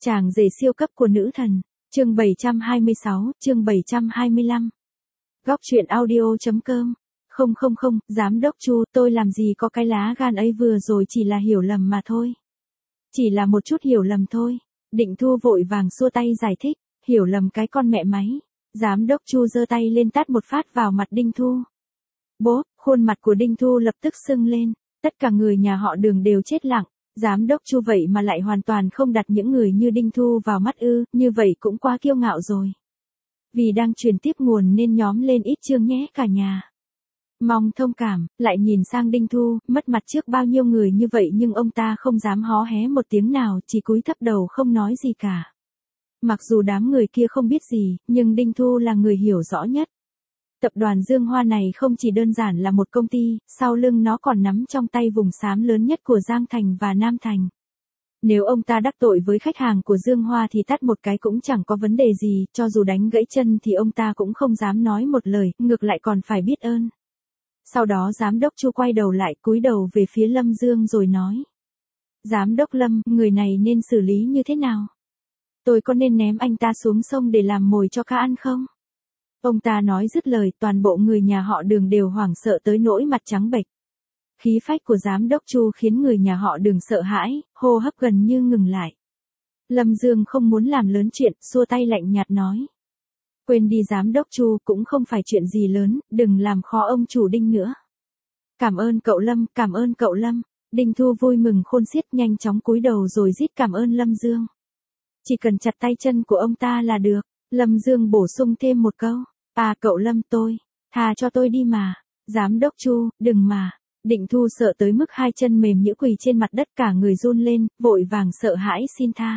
Chàng rể siêu cấp của nữ thần, chương 726, chương 725. Góc truyện audio.com. Không, giám đốc Chu, tôi làm gì có cái lá gan ấy, vừa rồi chỉ là hiểu lầm mà thôi. Chỉ là một chút hiểu lầm thôi. Định Thu vội vàng xua tay giải thích, hiểu lầm cái con mẹ máy. Giám đốc Chu giơ tay lên tát một phát vào mặt Đinh Thu. Bốp, khuôn mặt của Đinh Thu lập tức sưng lên, tất cả người nhà họ Đường đều chết lặng. Giám đốc Chu vậy mà lại hoàn toàn không đặt những người như Đinh Thu vào mắt ư, như vậy cũng quá kiêu ngạo rồi. Vì đang truyền tiếp nguồn nên nhóm lên ít chương nhé cả nhà. Mong thông cảm, lại nhìn sang Đinh Thu, mất mặt trước bao nhiêu người như vậy nhưng ông ta không dám hó hé một tiếng nào, chỉ cúi thấp đầu không nói gì cả. Mặc dù đám người kia không biết gì, nhưng Đinh Thu là người hiểu rõ nhất. Tập đoàn Dương Hoa này không chỉ đơn giản là một công ty, sau lưng nó còn nắm trong tay vùng xám lớn nhất của Giang Thành và Nam Thành. Nếu ông ta đắc tội với khách hàng của Dương Hoa thì tát một cái cũng chẳng có vấn đề gì, cho dù đánh gãy chân thì ông ta cũng không dám nói một lời, ngược lại còn phải biết ơn. Sau đó giám đốc Chu quay đầu lại, cúi đầu về phía Lâm Dương rồi nói. Giám đốc Lâm, người này nên xử lý như thế nào? Tôi có nên ném anh ta xuống sông để làm mồi cho cá ăn không? Ông ta nói dứt lời, toàn bộ người nhà họ Đường đều hoảng sợ tới nỗi mặt trắng bệch. Khí phách của giám đốc Chu khiến người nhà họ Đường sợ hãi, hô hấp gần như ngừng lại. Lâm Dương không muốn làm lớn chuyện, xua tay lạnh nhạt nói. Quên đi giám đốc Chu, cũng không phải chuyện gì lớn, đừng làm khó ông chủ Đinh nữa. Cảm ơn cậu Lâm, cảm ơn cậu Lâm. Đinh Thu vui mừng khôn xiết, nhanh chóng cúi đầu rồi rít cảm ơn Lâm Dương. Chỉ cần chặt tay chân của ông ta là được. Lâm Dương bổ sung thêm một câu. À cậu Lâm, tha cho tôi đi mà. Giám đốc Chu, đừng mà. Định Thu sợ tới mức hai chân mềm nhũn quỳ trên mặt đất, cả người run lên, vội vàng sợ hãi xin tha.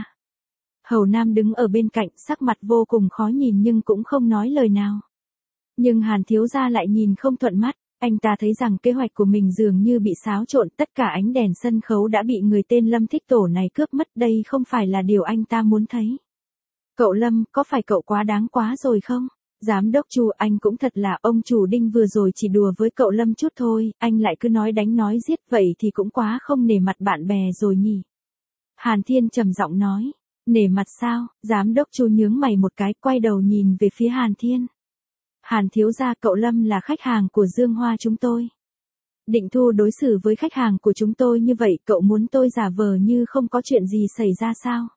Hầu Nam đứng ở bên cạnh, sắc mặt vô cùng khó nhìn nhưng cũng không nói lời nào. Nhưng Hàn thiếu gia lại nhìn không thuận mắt, anh ta thấy rằng kế hoạch của mình dường như bị xáo trộn, tất cả ánh đèn sân khấu đã bị người tên Lâm Thích Tổ này cướp mất, đây không phải là điều anh ta muốn thấy. Cậu Lâm, có phải cậu quá đáng quá rồi không? Giám đốc Chu, anh cũng thật là, ông chủ Đinh vừa rồi chỉ đùa với cậu Lâm chút thôi, anh lại cứ nói đánh nói giết, vậy thì cũng quá không nể mặt bạn bè rồi nhỉ. Hàn Thiên trầm giọng nói. Nể mặt sao? Giám đốc Chu nhướng mày một cái, quay đầu nhìn về phía Hàn Thiên. Hàn thiếu gia, cậu Lâm là khách hàng của Dương Hoa chúng tôi. Định Thu đối xử với khách hàng của chúng tôi như vậy, cậu muốn tôi giả vờ như không có chuyện gì xảy ra sao?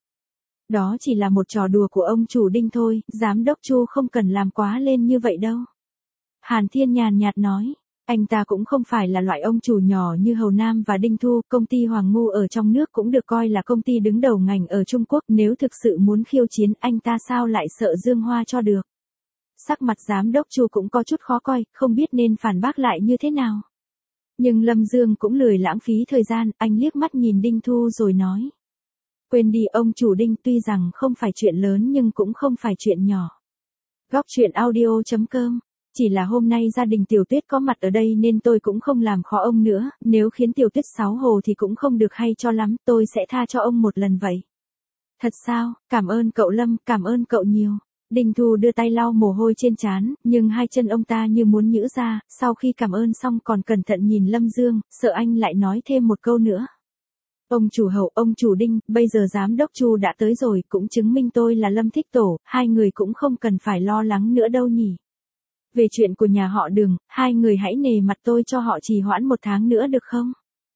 Đó chỉ là một trò đùa của ông chủ Đinh thôi, giám đốc Chu không cần làm quá lên như vậy đâu. Hàn Thiên nhàn nhạt nói. Anh ta cũng không phải là loại ông chủ nhỏ như Hầu Nam và Đinh Thu, công ty Hoàng Ngu ở trong nước cũng được coi là công ty đứng đầu ngành ở Trung Quốc, nếu thực sự muốn khiêu chiến anh ta sao lại sợ Dương Hoa cho được. Sắc mặt giám đốc Chu cũng có chút khó coi, không biết nên phản bác lại như thế nào. Nhưng Lâm Dương cũng lười lãng phí thời gian, anh liếc mắt nhìn Đinh Thu rồi nói. Quên đi ông chủ Đinh, tuy rằng không phải chuyện lớn nhưng cũng không phải chuyện nhỏ. Góc truyện audio.com. Chỉ là hôm nay gia đình Tiểu Tuyết có mặt ở đây nên tôi cũng không làm khó ông nữa, nếu khiến Tiểu Tuyết xấu hổ thì cũng không được hay cho lắm, tôi sẽ tha cho ông một lần vậy. Thật sao, cảm ơn cậu Lâm, cảm ơn cậu nhiều. Đinh Thu đưa tay lau mồ hôi trên trán, nhưng hai chân ông ta như muốn nhữ ra, sau khi cảm ơn xong còn cẩn thận nhìn Lâm Dương, sợ anh lại nói thêm một câu nữa. Ông chủ Hầu, ông chủ Đinh, bây giờ giám đốc Chu đã tới rồi, cũng chứng minh tôi là Lâm Thích Tổ, hai người cũng không cần phải lo lắng nữa đâu nhỉ. Về chuyện của nhà họ Đường, hai người hãy nể mặt tôi cho họ trì hoãn 1 tháng nữa được không?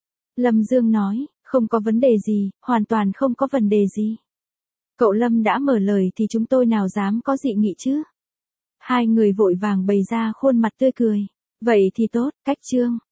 Lâm Dương nói, không có vấn đề gì, hoàn toàn không có vấn đề gì. Cậu Lâm đã mở lời thì chúng tôi nào dám có dị nghị chứ? Hai người vội vàng bày ra khuôn mặt tươi cười. Vậy thì tốt, cách chương.